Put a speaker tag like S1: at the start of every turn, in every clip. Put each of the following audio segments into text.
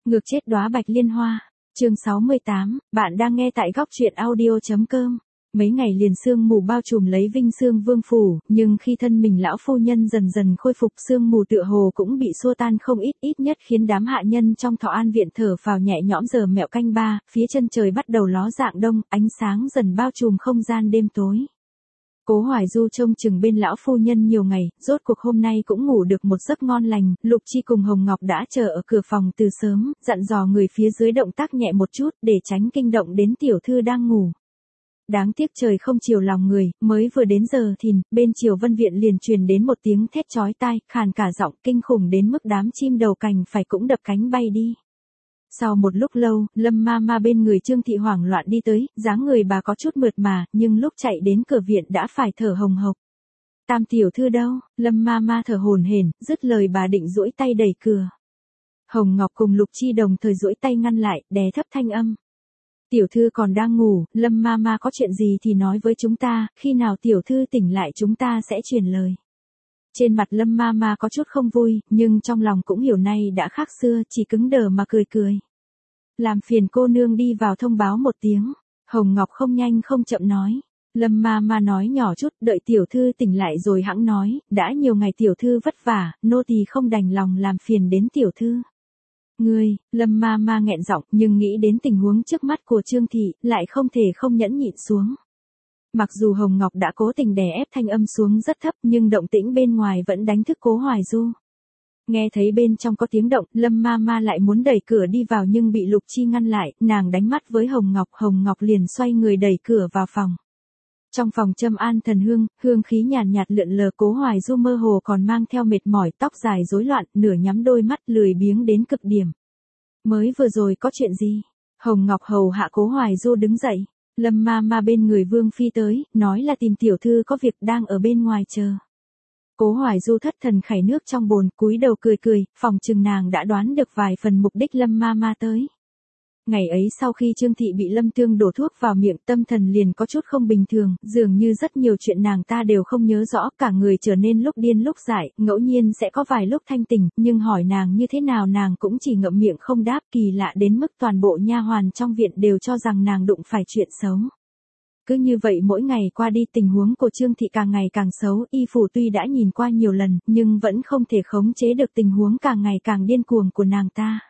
S1: Ngược chết đóa bạch liên hoa. Chương 68, bạn đang nghe tại góc truyện audio.com. Mấy ngày liền sương mù bao trùm lấy Vinh Sương Vương phủ, nhưng khi thân mình lão phu nhân dần dần khôi phục, sương mù tựa hồ cũng bị xua tan không ít nhất khiến đám hạ nhân trong Thọ An viện thở phào nhẹ nhõm. Giờ mẹo canh ba, phía chân trời bắt đầu ló dạng đông, ánh sáng dần bao trùm không gian đêm tối. Cố Hoài Du trông chừng bên lão phu nhân nhiều ngày, rốt cuộc hôm nay cũng ngủ được một giấc ngon lành. Lục Chi cùng Hồng Ngọc đã chờ ở cửa phòng từ sớm, dặn dò người phía dưới động tác nhẹ một chút để tránh kinh động đến tiểu thư đang ngủ. Đáng tiếc trời không chiều lòng người, mới vừa đến giờ thìn, bên Triều Vân viện liền truyền đến một tiếng thét chói tai, khàn cả giọng, kinh khủng đến mức đám chim đầu cành phải cũng đập cánh bay đi. Sau một lúc lâu, Lâm ma ma bên người Trương Thị hoảng loạn đi tới, dáng người bà có chút mượt mà, nhưng lúc chạy đến cửa viện đã phải thở hồng hộc. Tam tiểu thư đâu? Lâm ma ma thở hổn hển, dứt lời bà định duỗi tay đẩy cửa. Hồng Ngọc cùng Lục Chi đồng thời duỗi tay ngăn lại, đè thấp thanh âm. Tiểu thư còn đang ngủ, Lâm ma ma có chuyện gì thì nói với chúng ta, khi nào tiểu thư tỉnh lại chúng ta sẽ truyền lời. Trên mặt Lâm ma ma có chút không vui, nhưng trong lòng cũng hiểu nay đã khác xưa, chỉ cứng đờ mà cười. Làm phiền cô nương đi vào thông báo một tiếng. Hồng Ngọc không nhanh không chậm nói. Lâm ma ma nói nhỏ chút, đợi tiểu thư tỉnh lại rồi hẵng nói, đã nhiều ngày tiểu thư vất vả, nô tỳ không đành lòng làm phiền đến tiểu thư. Ngươi, Lâm ma ma nghẹn giọng, nhưng nghĩ đến tình huống trước mắt của Trương Thị, lại không thể không nhẫn nhịn xuống. Mặc dù Hồng Ngọc đã cố tình đè ép thanh âm xuống rất thấp, nhưng động tĩnh bên ngoài vẫn đánh thức Cố Hoài Du. Nghe thấy bên trong có tiếng động, Lâm ma ma lại muốn đẩy cửa đi vào nhưng bị Lục Chi ngăn lại, nàng đánh mắt với Hồng Ngọc liền xoay người đẩy cửa vào phòng. Trong phòng châm an thần hương, hương khí nhàn nhạt lượn lờ. Cố Hoài Du mơ hồ còn mang theo mệt mỏi, tóc dài rối loạn, nửa nhắm đôi mắt, lười biếng đến cực điểm. Mới vừa rồi có chuyện gì? Hồng Ngọc hầu hạ Cố Hoài Du đứng dậy. Lâm ma ma bên người Vương Phi tới, nói là tìm tiểu thư có việc, đang ở bên ngoài chờ. Cố Hoài Du thất thần khảy nước trong bồn, cúi đầu cười, phòng chừng nàng đã đoán được vài phần mục đích Lâm ma ma tới. Ngày ấy sau khi Trương Thị bị Lâm Tương đổ thuốc vào miệng, tâm thần liền có chút không bình thường, dường như rất nhiều chuyện nàng ta đều không nhớ rõ, cả người trở nên lúc điên lúc dại, ngẫu nhiên sẽ có vài lúc thanh tỉnh, nhưng hỏi nàng như thế nào nàng cũng chỉ ngậm miệng không đáp, kỳ lạ đến mức toàn bộ nha hoàn trong viện đều cho rằng nàng đụng phải chuyện xấu. Cứ như vậy mỗi ngày qua đi, tình huống của Trương Thị càng ngày càng xấu, y phủ tuy đã nhìn qua nhiều lần, nhưng vẫn không thể khống chế được tình huống càng ngày càng điên cuồng của nàng ta.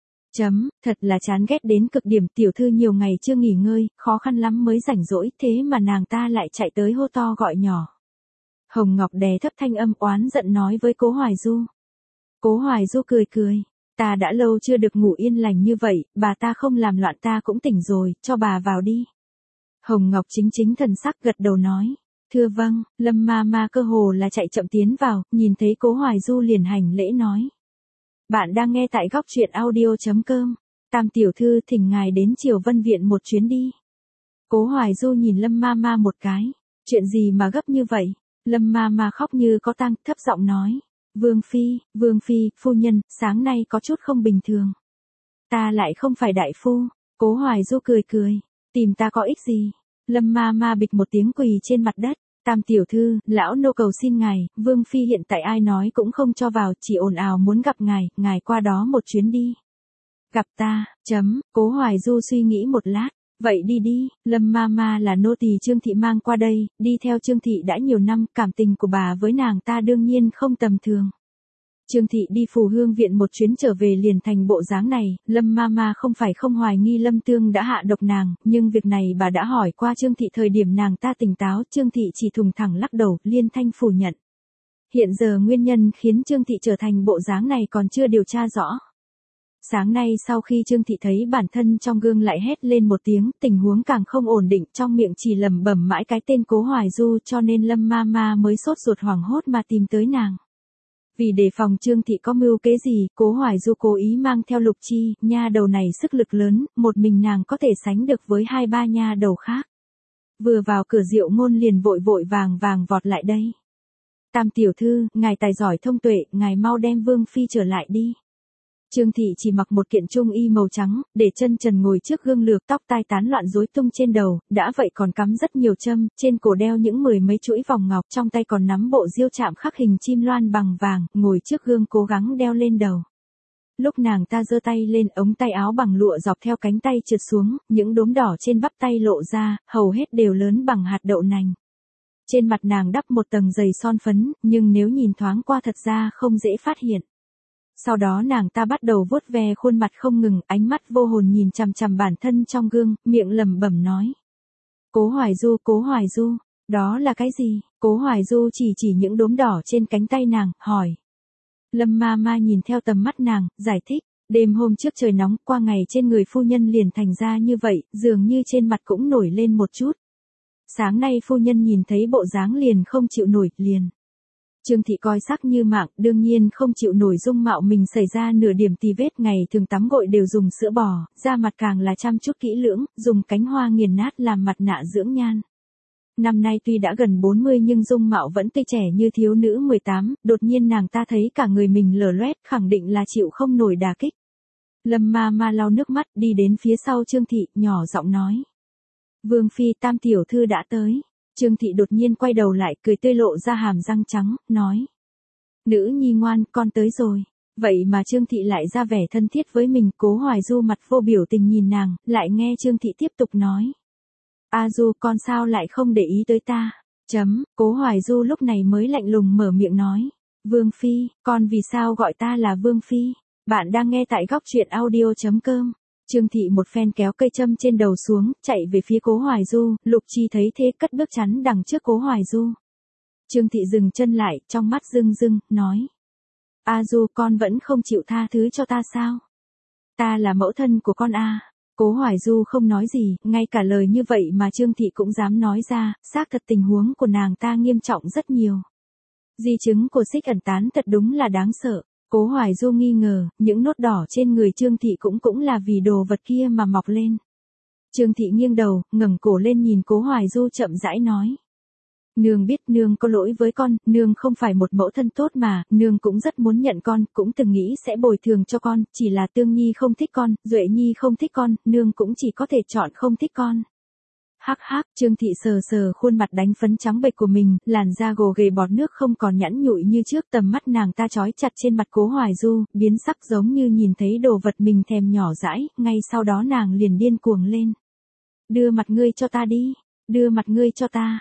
S1: Thật là chán ghét đến cực điểm, tiểu thư nhiều ngày chưa nghỉ ngơi, khó khăn lắm mới rảnh rỗi, thế mà nàng ta lại chạy tới hô to gọi nhỏ. Hồng Ngọc đè thấp thanh âm oán giận nói với Cố Hoài Du. Cố Hoài Du cười, ta đã lâu chưa được ngủ yên lành như vậy, bà ta không làm loạn ta cũng tỉnh rồi, cho bà vào đi. Hồng Ngọc chính thần sắc gật đầu nói. Thưa vâng. Lâm ma ma cơ hồ là chạy chậm tiến vào, nhìn thấy Cố Hoài Du liền hành lễ nói. Bạn đang nghe tại góc truyện audio.com. Tam tiểu thư thỉnh ngài đến Triều Vân viện một chuyến đi. Cố Hoài Du nhìn Lâm ma ma một cái. Chuyện gì mà gấp như vậy? Lâm ma ma khóc như có tang, thấp giọng nói. Vương Phi, phu nhân, sáng nay có chút không bình thường. Ta lại không phải đại phu. Cố Hoài Du cười. Tìm ta có ích gì? Lâm ma ma bịch một tiếng quỳ trên mặt đất. Tam tiểu thư, lão nô cầu xin ngài, Vương Phi hiện tại ai nói cũng không cho vào, chỉ ồn ào muốn gặp ngài qua đó một chuyến đi. Gặp ta, Cố Hoài Du suy nghĩ một lát. Vậy đi, Lâm ma ma là nô tỳ Trương Thị mang qua đây, đi theo Trương Thị đã nhiều năm, cảm tình của bà với nàng ta đương nhiên không tầm thường. Trương Thị đi Phù Hương viện một chuyến trở về liền thành bộ dáng này, Lâm ma ma không phải không hoài nghi Lâm Tương đã hạ độc nàng, nhưng việc này bà đã hỏi qua Trương Thị thời điểm nàng ta tỉnh táo, Trương Thị chỉ thùng thẳng lắc đầu, liên thanh phủ nhận. Hiện giờ nguyên nhân khiến Trương Thị trở thành bộ dáng này còn chưa điều tra rõ. Sáng nay sau khi Trương Thị thấy bản thân trong gương lại hét lên một tiếng, tình huống càng không ổn định, trong miệng chỉ lẩm bẩm mãi cái tên Cố Hoài Du, cho nên Lâm ma ma mới sốt ruột hoảng hốt mà tìm tới nàng. Vì đề phòng Trương Thị có mưu kế gì, Cố Hoài Du cố ý mang theo Lục Chi, nha đầu này sức lực lớn, một mình nàng có thể sánh được với 2-3 nha đầu khác. Vừa vào cửa Diệu Ngôn liền vội vàng vọt lại đây. Tam tiểu thư, ngài tài giỏi thông tuệ, ngài mau đem Vương Phi trở lại đi. Trương Thị chỉ mặc một kiện trung y màu trắng, để chân trần ngồi trước gương lược, tóc tai tán loạn rối tung trên đầu, đã vậy còn cắm rất nhiều châm, trên cổ đeo những 10 mấy chuỗi vòng ngọc, trong tay còn nắm bộ diêu chạm khắc hình chim loan bằng vàng, ngồi trước gương cố gắng đeo lên đầu. Lúc nàng ta giơ tay lên, ống tay áo bằng lụa dọc theo cánh tay trượt xuống, những đốm đỏ trên bắp tay lộ ra, hầu hết đều lớn bằng hạt đậu nành. Trên mặt nàng đắp một tầng dày son phấn, nhưng nếu nhìn thoáng qua thật ra không dễ phát hiện. Sau đó nàng ta bắt đầu vuốt ve khuôn mặt không ngừng, ánh mắt vô hồn nhìn chằm chằm bản thân trong gương, miệng lẩm bẩm nói. Cố Hoài Du, Cố Hoài Du, đó là cái gì? Cố Hoài Du chỉ những đốm đỏ trên cánh tay nàng, hỏi. Lâm ma ma nhìn theo tầm mắt nàng, giải thích. Đêm hôm trước trời nóng, qua ngày trên người phu nhân liền thành ra như vậy, dường như trên mặt cũng nổi lên một chút. Sáng nay phu nhân nhìn thấy bộ dáng liền không chịu nổi, liền. Trương Thị coi sắc như mạng, đương nhiên không chịu nổi dung mạo mình xảy ra nửa điểm tì vết, ngày thường tắm gội đều dùng sữa bò, da mặt càng là chăm chút kỹ lưỡng, dùng cánh hoa nghiền nát làm mặt nạ dưỡng nhan. Năm nay tuy đã gần 40 nhưng dung mạo vẫn tươi trẻ như thiếu nữ 18, đột nhiên nàng ta thấy cả người mình lở loét, khẳng định là chịu không nổi đả kích. Lâm ma ma lau nước mắt đi đến phía sau Trương Thị, nhỏ giọng nói. Vương phi, Tam tiểu thư đã tới. Trương Thị đột nhiên quay đầu lại, cười tươi lộ ra hàm răng trắng, nói. Nữ nhi ngoan, con tới rồi. Vậy mà Trương Thị lại ra vẻ thân thiết với mình. Cố Hoài Du mặt vô biểu tình nhìn nàng, lại nghe Trương Thị tiếp tục nói. A Du, con sao lại không để ý tới ta? Cố Hoài Du lúc này mới lạnh lùng mở miệng nói. Vương phi, con vì sao gọi ta là Vương phi? Bạn đang nghe tại góc truyện audio.com. Trương Thị một phen kéo cây châm trên đầu xuống, chạy về phía Cố Hoài Du, Lục Chi thấy thế cất bước chắn đằng trước Cố Hoài Du. Trương Thị dừng chân lại, trong mắt rưng rưng, nói. A Du, con vẫn không chịu tha thứ cho ta sao? Ta là mẫu thân của con a. Cố Hoài Du không nói gì, ngay cả lời như vậy mà Trương Thị cũng dám nói ra, xác thật tình huống của nàng ta nghiêm trọng rất nhiều. Di chứng của xích ẩn tán thật đúng là đáng sợ. Cố Hoài Du nghi ngờ, những nốt đỏ trên người Trương Thị cũng là vì đồ vật kia mà mọc lên. Trương Thị nghiêng đầu, ngẩng cổ lên nhìn Cố Hoài Du chậm rãi nói. Nương biết nương có lỗi với con, nương không phải một mẫu thân tốt mà, nương cũng rất muốn nhận con, cũng từng nghĩ sẽ bồi thường cho con, chỉ là Tương Nhi không thích con, Duệ Nhi không thích con, nương cũng chỉ có thể chọn không thích con. Hắc hắc, Trương Thị sờ khuôn mặt đánh phấn trắng bệch của mình, làn da gồ ghề bọt nước không còn nhẵn nhụi như trước, tầm mắt nàng ta chói chặt trên mặt Cố Hoài Du, biến sắc giống như nhìn thấy đồ vật mình thèm nhỏ dãi, ngay sau đó nàng liền điên cuồng lên. Đưa mặt ngươi cho ta đi, đưa mặt ngươi cho ta.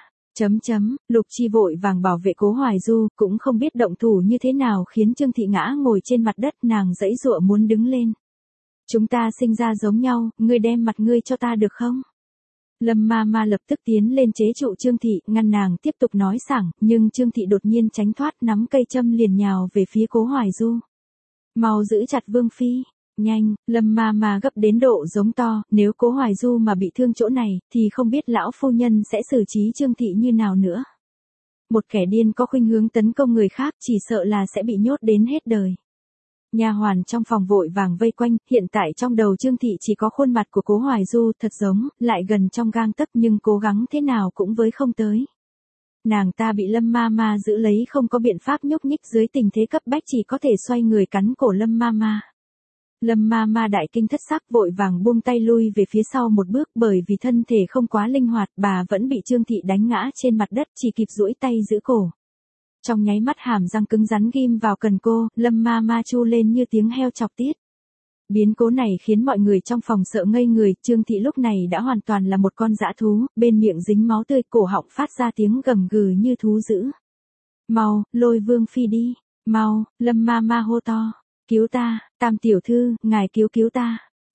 S1: Lục Chi vội vàng bảo vệ Cố Hoài Du, cũng không biết động thủ như thế nào khiến Trương Thị ngã ngồi trên mặt đất, nàng giãy giụa muốn đứng lên. Chúng ta sinh ra giống nhau, ngươi đem mặt ngươi cho ta được không? Lâm ma ma lập tức tiến lên chế trụ Trương Thị, ngăn nàng tiếp tục nói sảng, nhưng Trương Thị đột nhiên tránh thoát, nắm cây châm liền nhào về phía Cố Hoài Du. Mau giữ chặt Vương phi, nhanh, Lâm ma ma gấp đến độ giống to, nếu Cố Hoài Du mà bị thương chỗ này, thì không biết lão phu nhân sẽ xử trí Trương Thị như nào nữa. Một kẻ điên có khuynh hướng tấn công người khác, chỉ sợ là sẽ bị nhốt đến hết đời. Nha hoàn trong phòng vội vàng vây quanh, hiện tại trong đầu Trương Thị chỉ có khuôn mặt của Cố Hoài Du, thật giống, lại gần trong gang tấc nhưng cố gắng thế nào cũng với không tới. Nàng ta bị Lâm ma ma giữ lấy, không có biện pháp nhúc nhích, dưới tình thế cấp bách chỉ có thể xoay người cắn cổ Lâm ma ma. Lâm ma ma đại kinh thất sắc vội vàng buông tay lui về phía sau một bước, bởi vì thân thể không quá linh hoạt, bà vẫn bị Trương Thị đánh ngã trên mặt đất, chỉ kịp duỗi tay giữ cổ. Trong nháy mắt hàm răng cứng rắn ghim vào cần cô, Lâm ma ma chu lên như tiếng heo chọc tiết. Biến cố này khiến mọi người trong phòng sợ ngây người, Trương Thị lúc này đã hoàn toàn là một con dã thú, bên miệng dính máu tươi, cổ họng phát ra tiếng gầm gừ như thú dữ. Mau, lôi Vương phi đi, mau, Lâm ma ma hô to. Cứu ta, Tam tiểu thư, ngài cứu ta.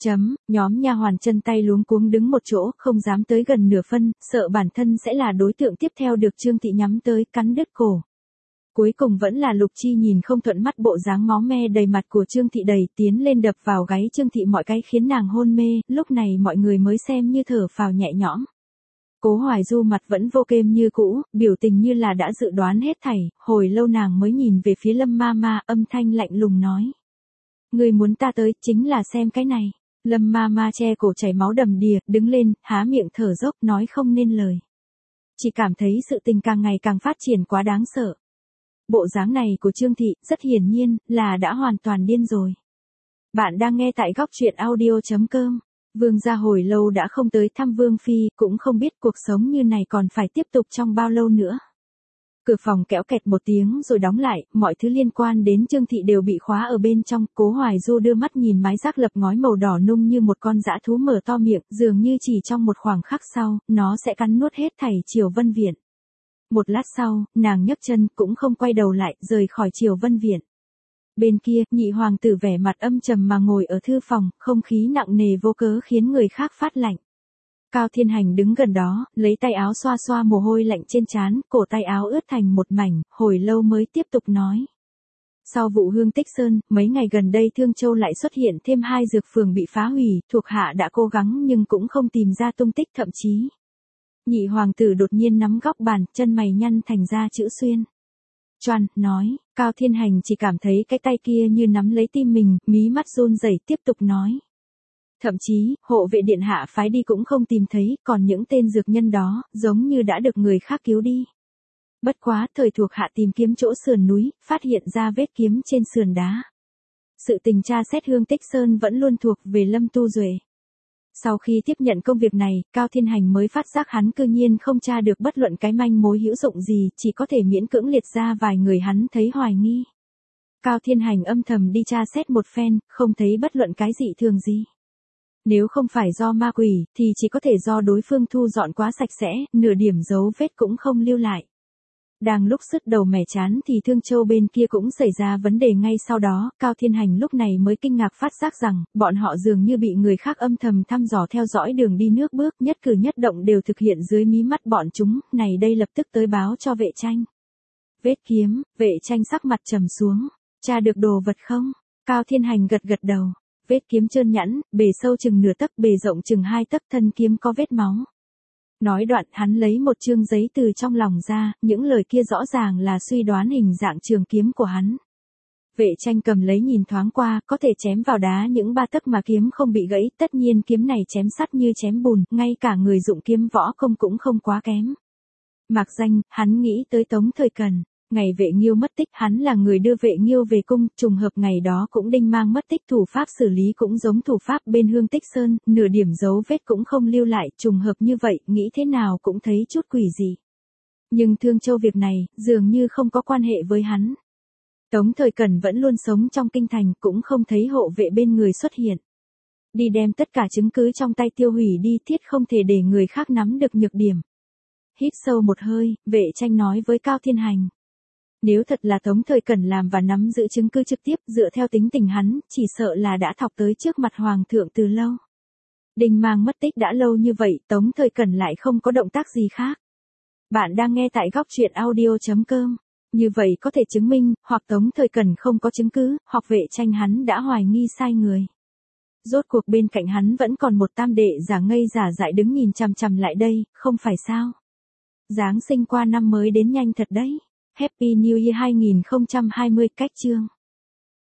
S1: Nhóm nha hoàn chân tay luống cuống đứng một chỗ, không dám tới gần nửa phân, sợ bản thân sẽ là đối tượng tiếp theo được Trương Thị nhắm tới, cắn đứt cổ. Cuối cùng vẫn là Lục Chi nhìn không thuận mắt bộ dáng máu me đầy mặt của Trương Thị, đẩy tiến lên đập vào gáy Trương Thị mọi cái khiến nàng hôn mê, lúc này mọi người mới xem như thở phào nhẹ nhõm. Cố Hoài Du mặt vẫn vô kêm như cũ, biểu tình như là đã dự đoán hết thảy, hồi lâu nàng mới nhìn về phía Lâm ma ma, âm thanh lạnh lùng nói. Người muốn ta tới, chính là xem cái này. Lâm ma ma che cổ chảy máu đầm đìa, đứng lên, há miệng thở dốc, nói không nên lời. Chỉ cảm thấy sự tình càng ngày càng phát triển quá đáng sợ. Bộ dáng này của Trương Thị, rất hiển nhiên, là đã hoàn toàn điên rồi. Bạn đang nghe tại góc truyện audio.com. Vương gia hồi lâu đã không tới thăm Vương phi, cũng không biết cuộc sống như này còn phải tiếp tục trong bao lâu nữa. Cửa phòng kéo kẹt một tiếng rồi đóng lại, mọi thứ liên quan đến Trương Thị đều bị khóa ở bên trong. Cố Hoài Du đưa mắt nhìn mái giác lập ngói màu đỏ nung như một con dã thú mở to miệng, dường như chỉ trong một khoảng khắc sau, nó sẽ cắn nuốt hết thảy Triều Vân Viện. Một lát sau, nàng nhấc chân cũng không quay đầu lại, rời khỏi Triều Vân Viện. Bên kia, nhị hoàng tử vẻ mặt âm trầm mà ngồi ở thư phòng, không khí nặng nề vô cớ khiến người khác phát lạnh. Cao Thiên Hành đứng gần đó, lấy tay áo xoa xoa mồ hôi lạnh trên trán, cổ tay áo ướt thành một mảnh, hồi lâu mới tiếp tục nói. Sau vụ Hương Tích Sơn, mấy ngày gần đây Thương Châu lại xuất hiện thêm 2 dược phường bị phá hủy, thuộc hạ đã cố gắng nhưng cũng không tìm ra tung tích, thậm chí. Nhị hoàng tử đột nhiên nắm góc bàn, chân mày nhăn thành ra chữ xuyên. Choan, nói, Cao Thiên Hành chỉ cảm thấy cái tay kia như nắm lấy tim mình, mí mắt run rẩy tiếp tục nói. Thậm chí, hộ vệ điện hạ phái đi cũng không tìm thấy, còn những tên dược nhân đó, giống như đã được người khác cứu đi. Bất quá, thời thuộc hạ tìm kiếm chỗ sườn núi, phát hiện ra vết kiếm trên sườn đá. Sự tình tra xét Hương Tích Sơn vẫn luôn thuộc về Lâm Tu Duệ. Sau khi tiếp nhận công việc này, Cao Thiên Hành mới phát giác hắn cư nhiên không tra được bất luận cái manh mối hữu dụng gì, chỉ có thể miễn cưỡng liệt ra vài người hắn thấy hoài nghi. Cao Thiên Hành âm thầm đi tra xét một phen, không thấy bất luận cái dị thường gì. Nếu không phải do ma quỷ, thì chỉ có thể do đối phương thu dọn quá sạch sẽ, nửa điểm dấu vết cũng không lưu lại. Đang lúc sứt đầu mẻ chán thì Thương Châu bên kia cũng xảy ra vấn đề ngay sau đó, Cao Thiên Hành lúc này mới kinh ngạc phát giác rằng, bọn họ dường như bị người khác âm thầm thăm dò theo dõi đường đi nước bước, nhất cử nhất động đều thực hiện dưới mí mắt bọn chúng, này đây lập tức tới báo cho Vệ Tranh. Vết kiếm, Vệ Tranh sắc mặt trầm xuống, tra được đồ vật không? Cao Thiên Hành gật gật đầu. Vết kiếm trơn nhẵn, bề sâu chừng nửa tấc, bề rộng chừng 2 tấc, thân kiếm có vết máu. Nói đoạn hắn lấy một chương giấy từ trong lòng ra, những lời kia rõ ràng là suy đoán hình dạng trường kiếm của hắn. Vệ Tranh cầm lấy nhìn thoáng qua, có thể chém vào đá những 3 tấc mà kiếm không bị gãy, tất nhiên kiếm này chém sắt như chém bùn, ngay cả người dụng kiếm võ công cũng không quá kém. Mạc danh, hắn nghĩ tới Tống Thời Cần. Ngày Vệ Nghiêu mất tích, hắn là người đưa Vệ Nghiêu về cung, trùng hợp ngày đó cũng Đinh Mang mất tích, thủ pháp xử lý cũng giống thủ pháp bên Hương Tích Sơn, nửa điểm dấu vết cũng không lưu lại, trùng hợp như vậy, nghĩ thế nào cũng thấy chút quỷ gì. Nhưng Thương Châu việc này, dường như không có quan hệ với hắn. Tống Thời Cần vẫn luôn sống trong kinh thành, cũng không thấy hộ vệ bên người xuất hiện. Đi đem tất cả chứng cứ trong tay tiêu hủy đi, thiết không thể để người khác nắm được nhược điểm. Hít sâu một hơi, Vệ Tranh nói với Cao Thiên Hành. Nếu thật là Tống Thời Cần làm và nắm giữ chứng cứ trực tiếp, dựa theo tính tình hắn, chỉ sợ là đã thọc tới trước mặt Hoàng thượng từ lâu. Đinh Mang mất tích đã lâu như vậy, Tống Thời Cần lại không có động tác gì khác. Bạn đang nghe tại góc truyện audio.com. Như vậy có thể chứng minh, hoặc Tống Thời Cần không có chứng cứ, hoặc Vệ Tranh hắn đã hoài nghi sai người. Rốt cuộc bên cạnh hắn vẫn còn một tam đệ giả ngây giả dại đứng nhìn chằm chằm lại đây, không phải sao? Giáng sinh qua năm mới đến nhanh thật đấy. Happy New Year 2020 cách chương.